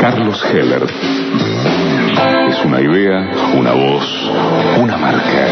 Carlos Heller. Es una idea, una voz, una marca.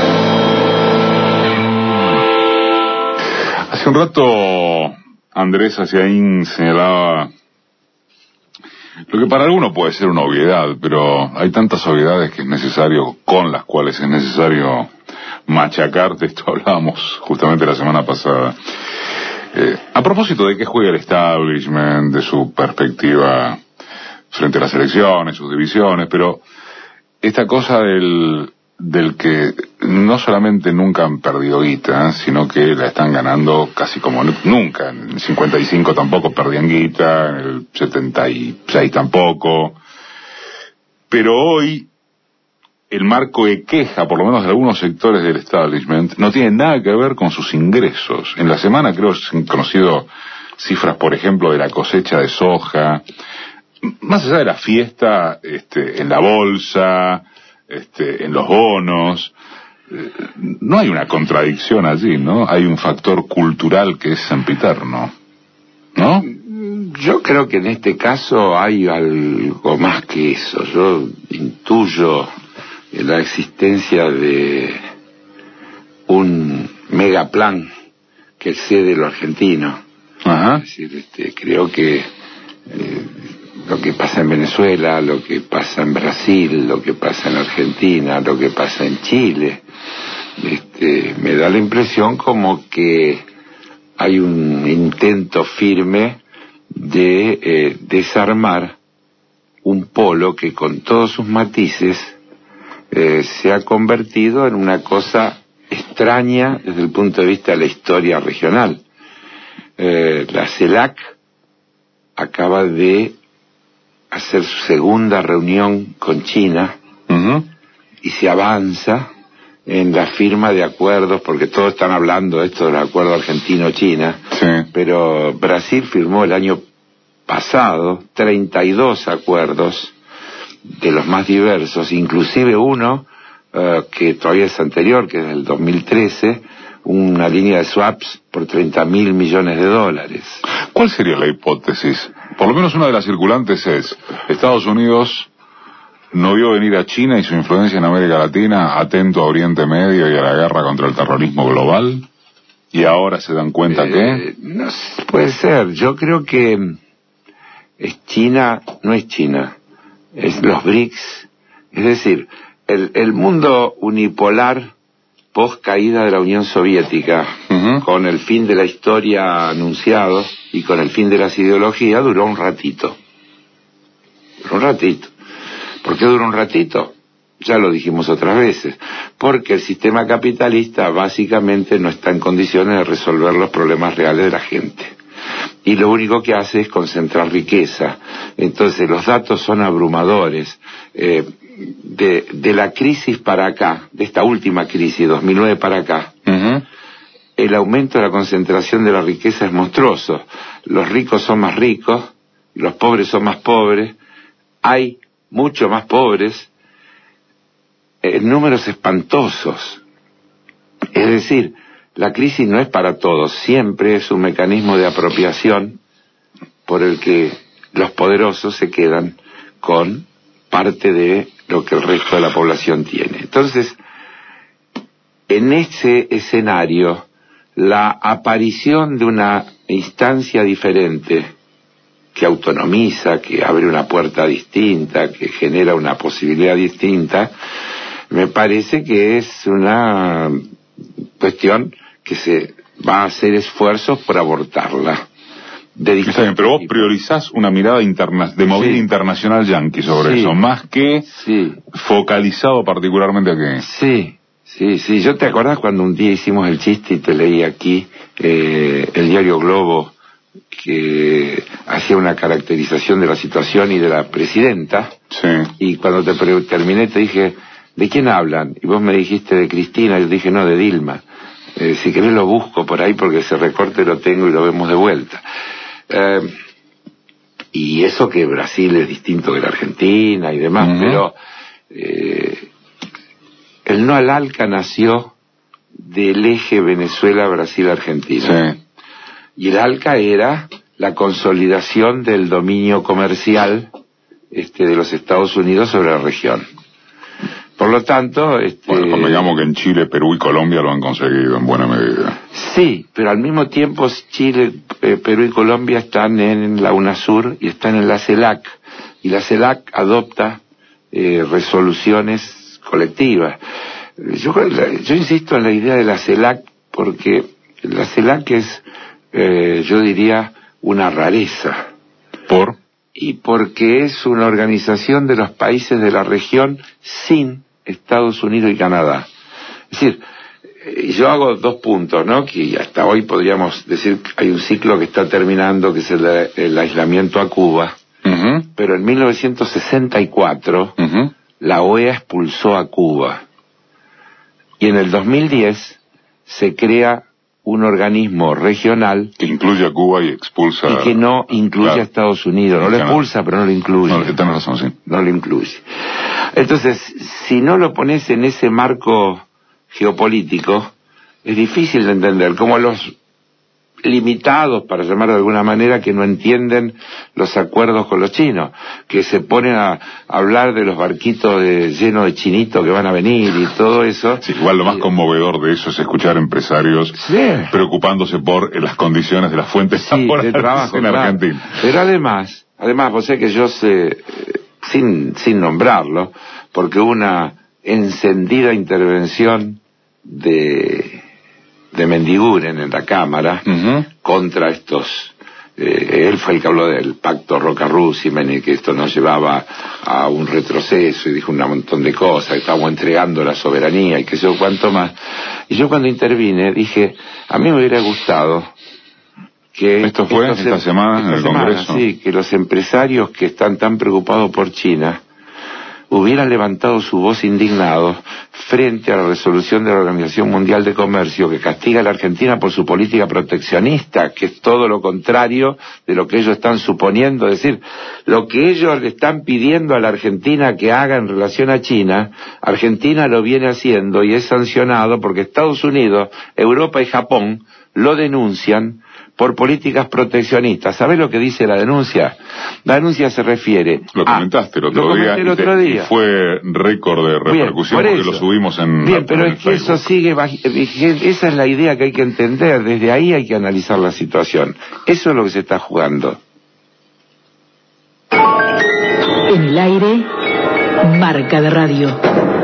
Hace un rato Andrés Haciaín señalaba lo que para alguno puede ser una obviedad, pero hay tantas obviedades que es necesario, con las cuales es necesario machacar. De esto hablábamos justamente la semana pasada. A propósito de que juega el establishment, de su perspectiva frente a las elecciones, sus divisiones, pero esta cosa del que no solamente nunca han perdido guita, sino que la están ganando casi como nunca. En el 55 tampoco perdían guita, en el 76 tampoco. Pero hoy el marco de queja, por lo menos de algunos sectores del establishment, no tiene nada que ver con sus ingresos. En la semana creo que se han conocido cifras, por ejemplo, de la cosecha de soja. Más allá de la fiesta, en la bolsa, en los bonos, no hay una contradicción allí, ¿no? Hay un factor cultural que es sempiterno, ¿no? Yo creo que en este caso hay algo más que eso. Yo intuyo la existencia de un megaplan que excede lo argentino. Ajá. Es decir, creo que lo que pasa en Venezuela, lo que pasa en Brasil, lo que pasa en Argentina, lo que pasa en Chile, me da la impresión como que hay un intento firme de desarmar un polo que con todos sus matices se ha convertido en una cosa extraña desde el punto de vista de la historia regional. La CELAC acaba de hacer su segunda reunión con China. Uh-huh. Y se avanza en la firma de acuerdos, porque todos están hablando de esto del acuerdo argentino-China, sí. Pero Brasil firmó el año pasado 32 acuerdos de los más diversos, inclusive uno que todavía es anterior, que es del 2013, una línea de swaps por $30.000 millones. ¿Cuál sería la hipótesis? Por lo menos una de las circulantes es: Estados Unidos no vio venir a China y su influencia en América Latina, atento a Oriente Medio y a la guerra contra el terrorismo global, y ahora se dan cuenta que... No puede ser. Yo creo que es China, no es China, es los BRICS. Es decir, el mundo unipolar post caída de la Unión Soviética, uh-huh, con el fin de la historia anunciado y con el fin de las ideologías, duró un ratito. ¿Por qué duró un ratito? Ya lo dijimos otras veces. Porque el sistema capitalista básicamente no está en condiciones de resolver los problemas reales de la gente. Y lo único que hace es concentrar riqueza. Entonces los datos son abrumadores. De la crisis para acá, de esta última crisis, 2009 para acá, uh-huh, el aumento de la concentración de la riqueza es monstruoso. Los ricos son más ricos, los pobres son más pobres, hay mucho más pobres, números espantosos. Es decir, la crisis no es para todos, siempre es un mecanismo de apropiación por el que los poderosos se quedan con parte de lo que el resto de la población tiene. Entonces, en ese escenario, la aparición de una instancia diferente que autonomiza, que abre una puerta distinta, que genera una posibilidad distinta, me parece que es una cuestión que se va a hacer esfuerzos por abortarla. Está bien, pero vos priorizás una mirada de movida internacional yanqui sobre eso, más que focalizado particularmente aquí. Sí. ¿Yo te acordás cuando un día hicimos el chiste y te leí aquí el diario Globo, que hacía una caracterización de la situación y de la presidenta? Sí. Y cuando terminé te dije, ¿de quién hablan? Y vos me dijiste de Cristina, y yo dije, no, de Dilma. Si querés lo busco por ahí porque ese recorte lo tengo y lo vemos de vuelta. Y eso que Brasil es distinto de la Argentina y demás, uh-huh, pero el no al ALCA nació del eje Venezuela-Brasil-Argentina. Sí. Y el ALCA era la consolidación del dominio comercial de los Estados Unidos sobre la región. Por lo tanto... Bueno, convengamos que en Chile, Perú y Colombia lo han conseguido en buena medida. Sí, pero al mismo tiempo Chile, Perú y Colombia están en la UNASUR y están en la CELAC. Y la CELAC adopta resoluciones colectivas. Yo insisto en la idea de la CELAC porque la CELAC es, yo diría, una rareza. ¿Por? Y porque es una organización de los países de la región sin Estados Unidos y Canadá. Es decir, yo hago 2 puntos, ¿no? Que hasta hoy podríamos decir que hay un ciclo que está terminando, que es el aislamiento a Cuba. Pero en 1964 la OEA expulsó a Cuba. Y en el 2010 se crea un organismo regional que incluye a Cuba y expulsa... Y que no incluye a Estados Unidos. No lo expulsa, pero no lo incluye. No, tenés razón, sí. No lo incluye. Entonces, si no lo pones en ese marco geopolítico, es difícil de entender. Como los limitados, para llamar de alguna manera, que no entienden los acuerdos con los chinos, que se ponen a hablar de los barquitos llenos de chinitos que van a venir y todo eso. Sí, igual lo más conmovedor de eso es escuchar empresarios preocupándose por las condiciones de las fuentes de trabajo en Argentina. Pero además, vos sabés que yo sé, sin nombrarlo, porque hubo una encendida intervención de Mendiguren en la Cámara contra estos. Él fue el que habló del pacto Roca-Rusiman y que esto nos llevaba a un retroceso y dijo un montón de cosas, que estábamos entregando la soberanía y qué sé yo cuánto más. Y yo cuando intervine dije, a mí me hubiera gustado que... ¿Esto fue esta semana en el Congreso? Sí, que los empresarios que están tan preocupados por China hubieran levantado su voz indignados frente a la resolución de la Organización Mundial de Comercio que castiga a la Argentina por su política proteccionista, que es todo lo contrario de lo que ellos están suponiendo. Es decir, lo que ellos le están pidiendo a la Argentina que haga en relación a China, Argentina lo viene haciendo y es sancionado porque Estados Unidos, Europa y Japón lo denuncian por políticas proteccionistas. ¿Sabés lo que dice la denuncia? La denuncia se refiere... Lo comentaste el otro día. Y fue récord de repercusión porque lo subimos en... Bien, pero es que eso sigue vigente. Esa es la idea que hay que entender. Desde ahí hay que analizar la situación. Eso es lo que se está jugando. En el aire, Marca de Radio.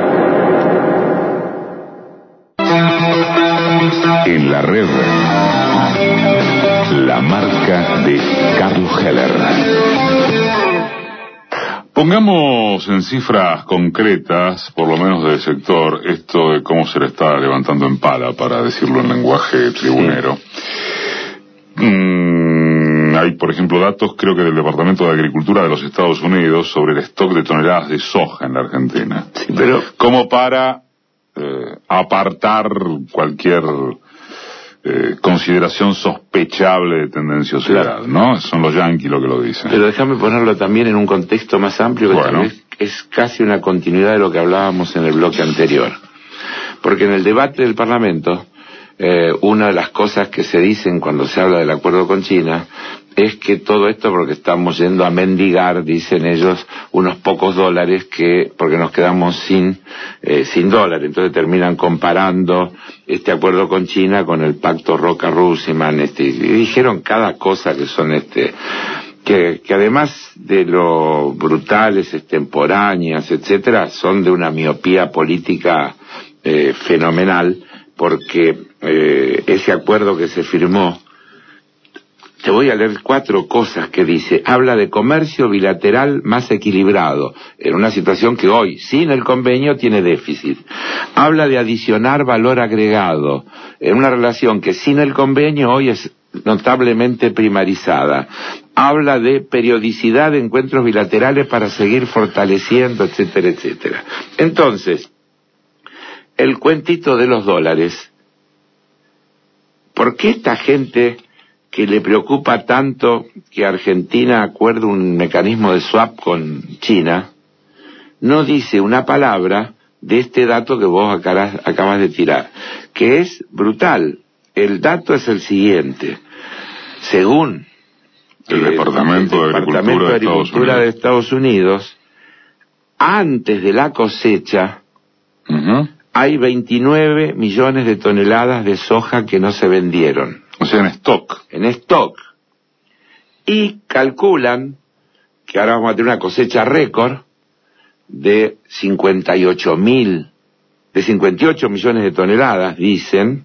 En la red, la marca de Carlos Heller. Pongamos en cifras concretas, por lo menos del sector, esto de cómo se le está levantando en pala, para decirlo en lenguaje tribunero. Hay, por ejemplo, datos, creo que del Departamento de Agricultura de los Estados Unidos, sobre el stock de toneladas de soja en la Argentina. Sí, pero como para apartar cualquier consideración sospechable de tendenciosidad, ¿no? Son los yanquis lo que lo dicen. Pero déjame ponerlo también en un contexto más amplio, que tal vez es casi una continuidad de lo que hablábamos en el bloque anterior. Porque en el debate del Parlamento, una de las cosas que se dicen cuando se habla del acuerdo con China es que todo esto porque estamos yendo a mendigar, dicen ellos, unos pocos dólares porque nos quedamos sin dólares. Entonces terminan comparando este acuerdo con China con el pacto Roca-Rusiman, y dijeron cada cosa que son que además de lo brutales, extemporáneas, etcétera, son de una miopía política fenomenal, porque ese acuerdo que se firmó, te voy a leer 4 cosas que dice. Habla de comercio bilateral más equilibrado, en una situación que hoy, sin el convenio, tiene déficit. Habla de adicionar valor agregado, en una relación que sin el convenio hoy es notablemente primarizada. Habla de periodicidad de encuentros bilaterales para seguir fortaleciendo, etcétera, etcétera. Entonces, el cuentito de los dólares. ¿Por qué esta gente que le preocupa tanto que Argentina acuerde un mecanismo de swap con China no dice una palabra de este dato que vos acabas de tirar, que es brutal? El dato es el siguiente. Según el Departamento de Departamento de Agricultura de Estados Unidos, antes de la cosecha, hay 29 millones de toneladas de soja que no se vendieron. O sea, en stock. En stock. Y calculan que ahora vamos a tener una cosecha récord de 58 millones de toneladas, dicen,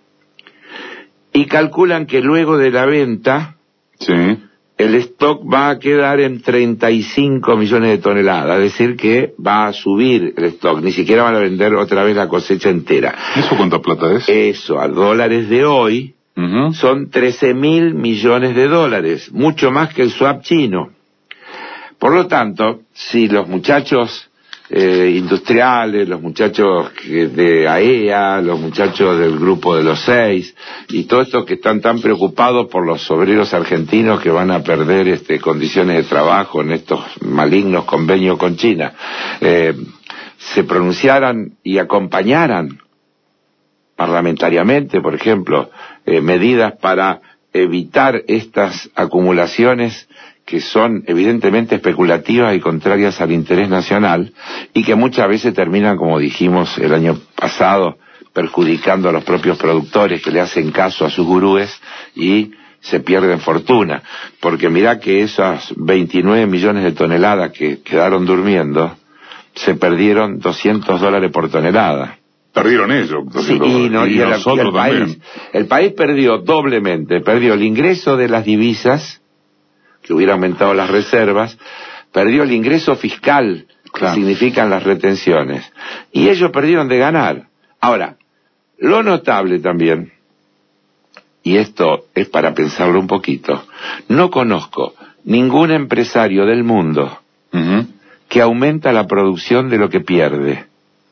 y calculan que luego de la venta, sí, el stock va a quedar en 35 millones de toneladas, es decir que va a subir el stock, ni siquiera van a vender otra vez la cosecha entera. ¿Eso cuánta plata es? Eso, a dólares de hoy, son 13.000 millones de dólares, mucho más que el swap chino. Por lo tanto, si los muchachos industriales, los muchachos de AEA, los muchachos del grupo de los 6 y todos estos que están tan preocupados por los obreros argentinos que van a perder condiciones de trabajo en estos malignos convenios con China, se pronunciaran y acompañaran parlamentariamente, por ejemplo, medidas para evitar estas acumulaciones que son evidentemente especulativas y contrarias al interés nacional y que muchas veces terminan, como dijimos el año pasado, perjudicando a los propios productores que le hacen caso a sus gurúes y se pierden fortuna. Porque mirá que esas 29 millones de toneladas que quedaron durmiendo, se perdieron $200 por tonelada. Perdieron ellos. Sí, y el país perdió doblemente, perdió el ingreso de las divisas, que hubiera aumentado las reservas, perdió el ingreso fiscal, que significan las retenciones, y ellos perdieron de ganar. Ahora, lo notable también, y esto es para pensarlo un poquito, no conozco ningún empresario del mundo que aumenta la producción de lo que pierde.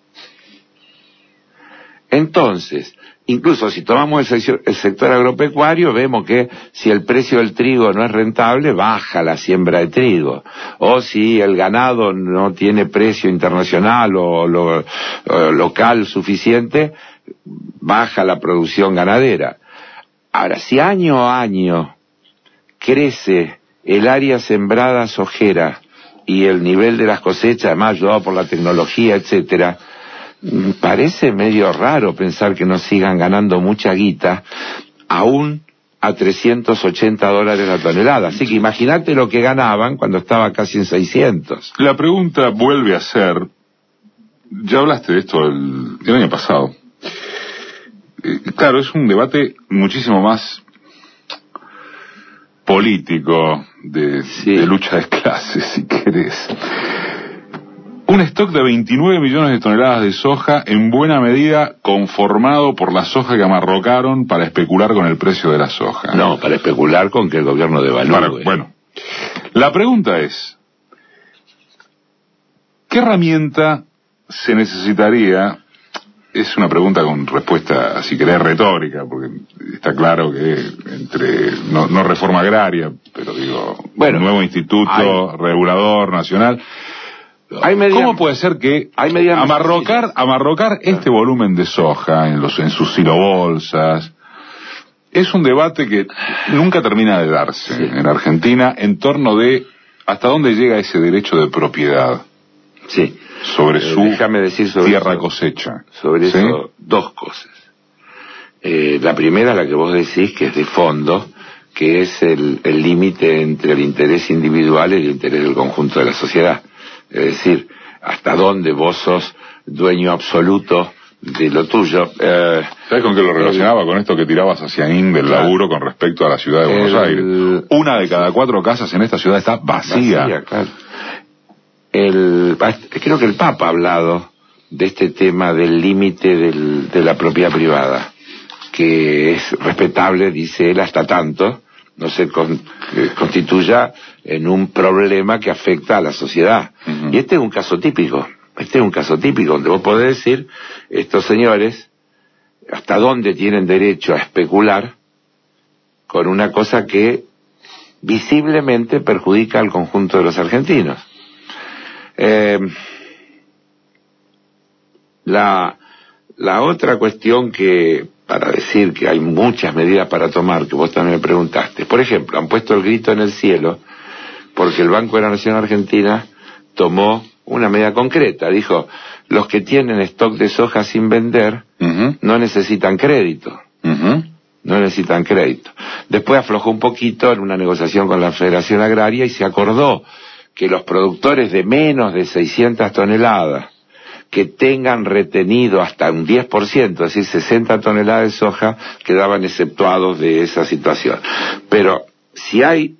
Entonces, incluso si tomamos el sector agropecuario, vemos que si el precio del trigo no es rentable, baja la siembra de trigo. O si el ganado no tiene precio internacional o local suficiente, baja la producción ganadera. Ahora, si año a año crece el área sembrada sojera y el nivel de las cosechas, además ayudado por la tecnología, etcétera, parece medio raro pensar que no sigan ganando mucha guita, aún a $380 la tonelada. Así que imagínate lo que ganaban cuando estaba casi en 600. La pregunta vuelve a ser, ya hablaste de esto el año pasado. Claro, es un debate muchísimo más político, de lucha de clases, si querés. Un stock de 29 millones de toneladas de soja, en buena medida conformado por la soja que amarrocaron para especular con el precio de la soja. No, para especular con que el gobierno devalúe. Bueno, la pregunta es, ¿qué herramienta se necesitaría? Es una pregunta con respuesta, si querés, retórica, porque está claro que no reforma agraria, pero digo, un nuevo instituto regulador nacional. ¿Cómo puede ser que amarrocar este volumen de soja en sus silobolsas? Es un debate que nunca termina de darse en Argentina en torno de hasta dónde llega ese derecho de propiedad sobre su tierra cosecha. Sobre eso, dos cosas. La primera, la que vos decís, que es de fondo, que es el límite entre el interés individual y el interés del conjunto de la sociedad. Es decir, hasta dónde vos sos dueño absoluto de lo tuyo. ¿Sabes con qué lo relacionaba? Con esto que tirabas hacia del laburo con respecto a la ciudad de Buenos Aires. 1 de cada 4 casas en esta ciudad está vacía. Claro. Creo que el Papa ha hablado de este tema del límite de la propiedad privada, que es respetable, dice él, hasta tanto no se constituya en un problema que afecta a la sociedad. Y este es un caso típico, donde vos podés decir, estos señores, hasta dónde tienen derecho a especular con una cosa que visiblemente perjudica al conjunto de los argentinos. La otra cuestión para decir que hay muchas medidas para tomar, que vos también me preguntaste, por ejemplo, han puesto el grito en el cielo porque el Banco de la Nación Argentina tomó una medida concreta. Dijo, los que tienen stock de soja sin vender no necesitan crédito. No necesitan crédito. Después aflojó un poquito en una negociación con la Federación Agraria y se acordó que los productores de menos de 600 toneladas que tengan retenido hasta un 10%, es decir, 60 toneladas de soja, quedaban exceptuados de esa situación. Pero si hay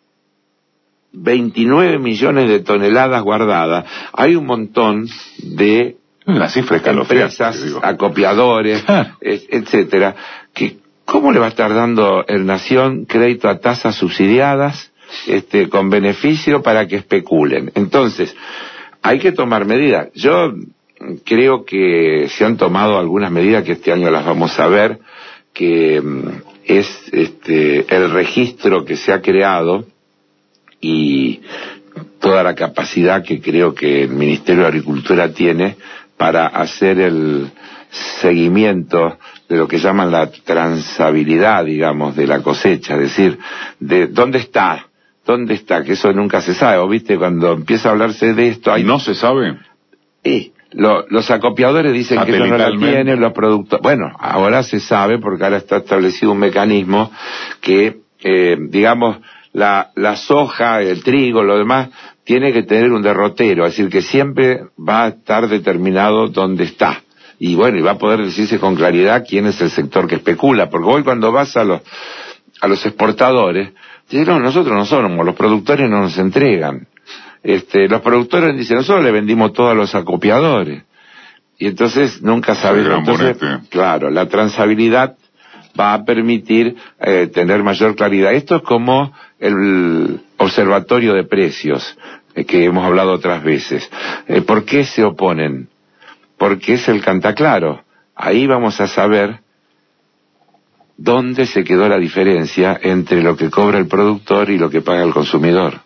29 millones de toneladas guardadas, hay un montón de la cifra empresas, acopiadores, etcétera, que ¿cómo le va a estar dando el Nación crédito a tasas subsidiadas, con beneficio para que especulen? Entonces, hay que tomar medidas. Yo creo que se han tomado algunas medidas que este año las vamos a ver, que es el registro que se ha creado y toda la capacidad que creo que el Ministerio de Agricultura tiene para hacer el seguimiento de lo que llaman la transabilidad, digamos, de la cosecha, es decir, de dónde está, que eso nunca se sabe. ¿O viste cuando empieza a hablarse de esto? Hay... ¿No se sabe? Los acopiadores dicen que ellos no la tienen, los productores... Bueno, ahora se sabe porque ahora está establecido un mecanismo que, digamos, la soja, el trigo, lo demás, tiene que tener un derrotero, es decir, que siempre va a estar determinado dónde está. Y bueno, y va a poder decirse con claridad quién es el sector que especula, porque hoy cuando vas a los exportadores, te dicen, no, nosotros no somos, los productores no nos entregan. Los productores dicen, nosotros le vendimos todo a los acopiadores. Y entonces nunca sabes. Entonces, claro, la transabilidad va a permitir tener mayor claridad. Esto es como el observatorio de precios, que hemos hablado otras veces. ¿Por qué se oponen? Porque es el cantaclaro. Ahí vamos a saber dónde se quedó la diferencia entre lo que cobra el productor y lo que paga el consumidor.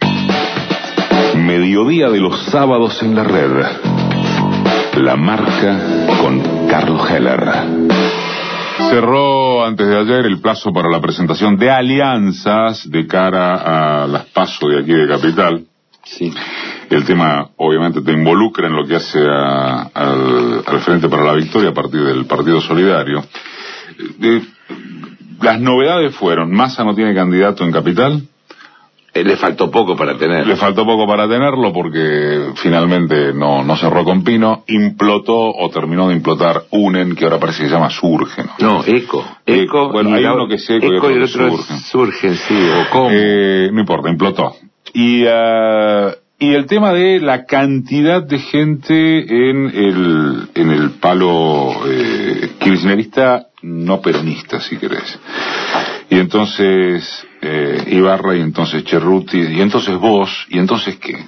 Mediodía de los sábados en la red. La Marca con Carlos Heller. Cerró antes de ayer el plazo para la presentación de alianzas de cara a las PASO de aquí de Capital. Sí. El tema obviamente te involucra en lo que hace al Frente para la Victoria a partir del Partido Solidario. Las novedades fueron, Massa no tiene candidato en Capital. Le faltó poco para tenerlo. Le faltó poco para tenerlo porque finalmente no cerró con Pino, implotó o terminó de implotar UNEN, que ahora parece que se llama Surgen. No, ECO. Bueno, hay uno que es ECO y otro es Surgen, sí, o cómo. No importa, implotó. Y el tema de la cantidad de gente en el palo kirchnerista no peronista, si querés. Y entonces Ibarra, y entonces Cerruti, y entonces vos, y entonces ¿qué?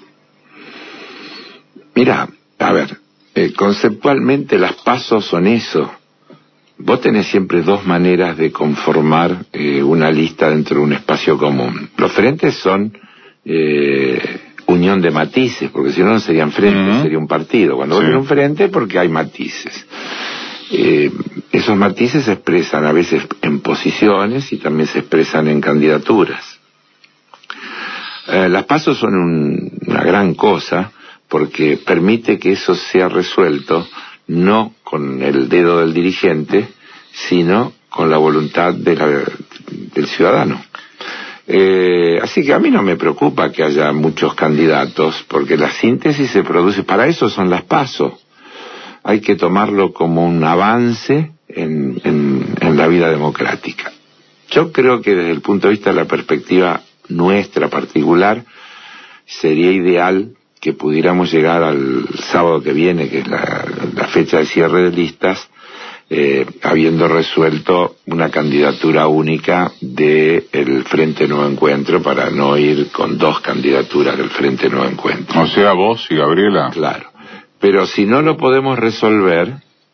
Mira, a ver, conceptualmente las PASO son eso. Vos tenés siempre dos maneras de conformar una lista dentro de un espacio común. Los frentes son unión de matices, porque si no, no serían frentes, sería un partido. Cuando vos tenés un frente, porque hay matices. Esos matices se expresan a veces en posiciones y también se expresan en candidaturas. Las PASO son una gran cosa porque permite que eso sea resuelto no con el dedo del dirigente, sino con la voluntad del ciudadano. Así que a mí no me preocupa que haya muchos candidatos, porque la síntesis se produce, para eso son las PASO. Hay que tomarlo como un avance en la vida democrática. Yo creo que desde el punto de vista de la perspectiva nuestra particular, sería ideal que pudiéramos llegar al sábado que viene, que es la fecha de cierre de listas, habiendo resuelto una candidatura única del Frente Nuevo Encuentro, para no ir con dos candidaturas del Frente Nuevo Encuentro. O sea, vos y Gabriela. Claro. Pero si no lo podemos resolver,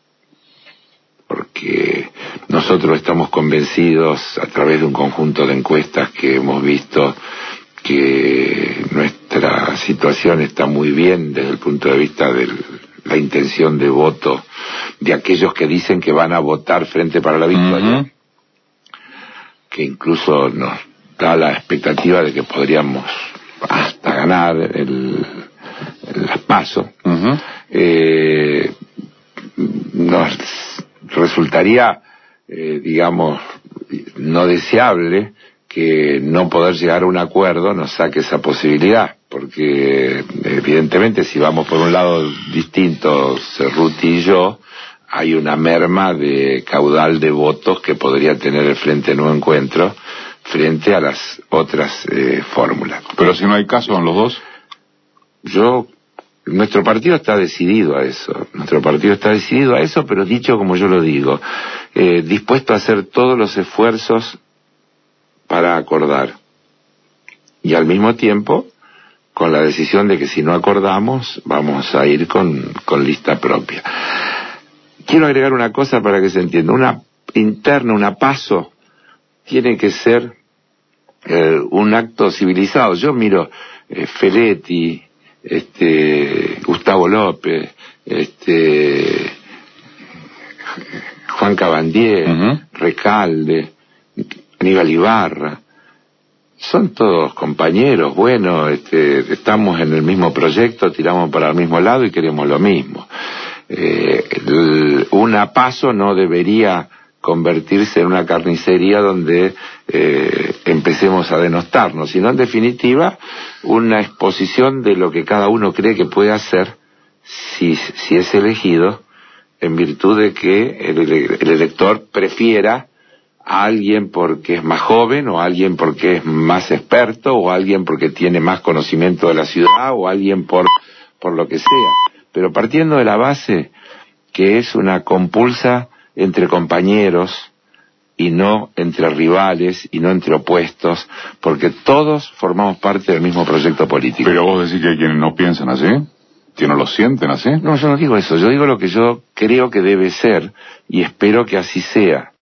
porque nosotros estamos convencidos a través de un conjunto de encuestas que hemos visto que nuestra situación está muy bien desde el punto de vista de la intención de voto de aquellos que dicen que van a votar Frente para la Victoria, que incluso nos da la expectativa de que podríamos ganar las PASO, nos resultaría, digamos, no deseable que no poder llegar a un acuerdo nos saque esa posibilidad, porque evidentemente si vamos por un lado distinto, Cerruti y yo, hay una merma de caudal de votos que podría tener el Frente Nuevo Encuentro frente a las otras fórmulas. Pero si no hay caso en los dos. Nuestro partido está decidido a eso. Nuestro partido está decidido a eso, pero dicho como yo lo digo, dispuesto a hacer todos los esfuerzos para acordar. Y al mismo tiempo, con la decisión de que si no acordamos, vamos a ir con lista propia. Quiero agregar una cosa para que se entienda. Una interna, una PASO, tiene que ser un acto civilizado. Yo miro Feletti, Gustavo López, Juan Cabandier, Recalde, Aníbal Ibarra, son todos compañeros, bueno, estamos en el mismo proyecto, tiramos para el mismo lado y queremos lo mismo. Una PASO no debería convertirse en una carnicería donde empecemos a denostarnos, sino en definitiva una exposición de lo que cada uno cree que puede hacer si es elegido, en virtud de que el elector prefiera a alguien porque es más joven, o a alguien porque es más experto, o a alguien porque tiene más conocimiento de la ciudad, o a alguien por lo que sea, pero partiendo de la base que es una compulsa entre compañeros y no entre rivales y no entre opuestos, porque todos formamos parte del mismo proyecto político. Pero vos decís que hay quienes no piensan así, que no lo sienten así. No, yo no digo eso, yo digo lo que yo creo que debe ser y espero que así sea.